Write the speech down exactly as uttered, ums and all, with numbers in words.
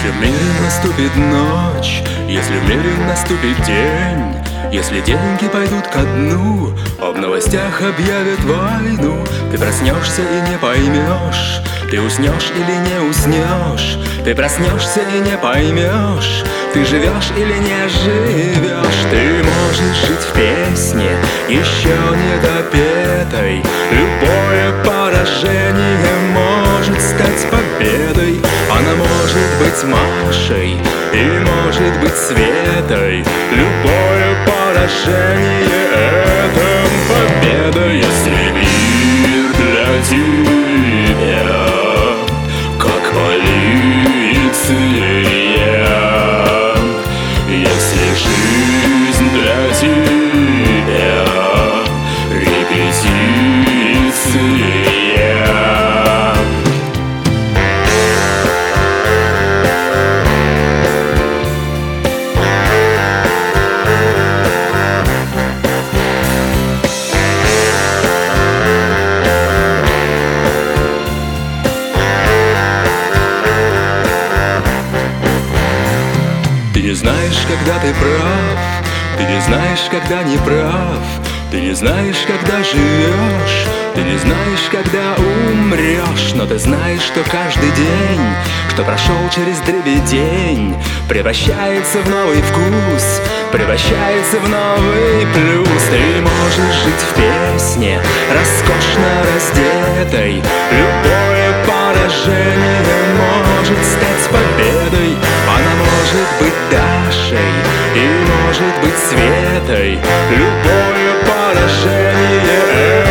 в мире наступит ночь, если в мире наступит день, если деньги пойдут ко дну, а в новостях объявят войну, ты проснешься и не поймешь, ты уснешь или не уснешь, ты проснешься и не поймешь, ты живешь или не живешь. Ты можешь жить в песне, еще не допетой. Любое поражение может стать победой. Она может быть Машей и может быть Светой. Любое поражение — это победа. Если мир для тебя как полиция, если жизнь для тебя репетиция. Ты не знаешь, когда ты прав, ты не знаешь, когда не прав, ты не знаешь, когда живешь, ты не знаешь, когда умрешь. Но ты знаешь, что каждый день, что прошел через дребедень, превращается в новый вкус, превращается в новый плюс. Ты можешь жить в песне, роскошно раздетой. Любое поражение может стать победой. Она может быть Дашей и может быть Светой. Любое поражение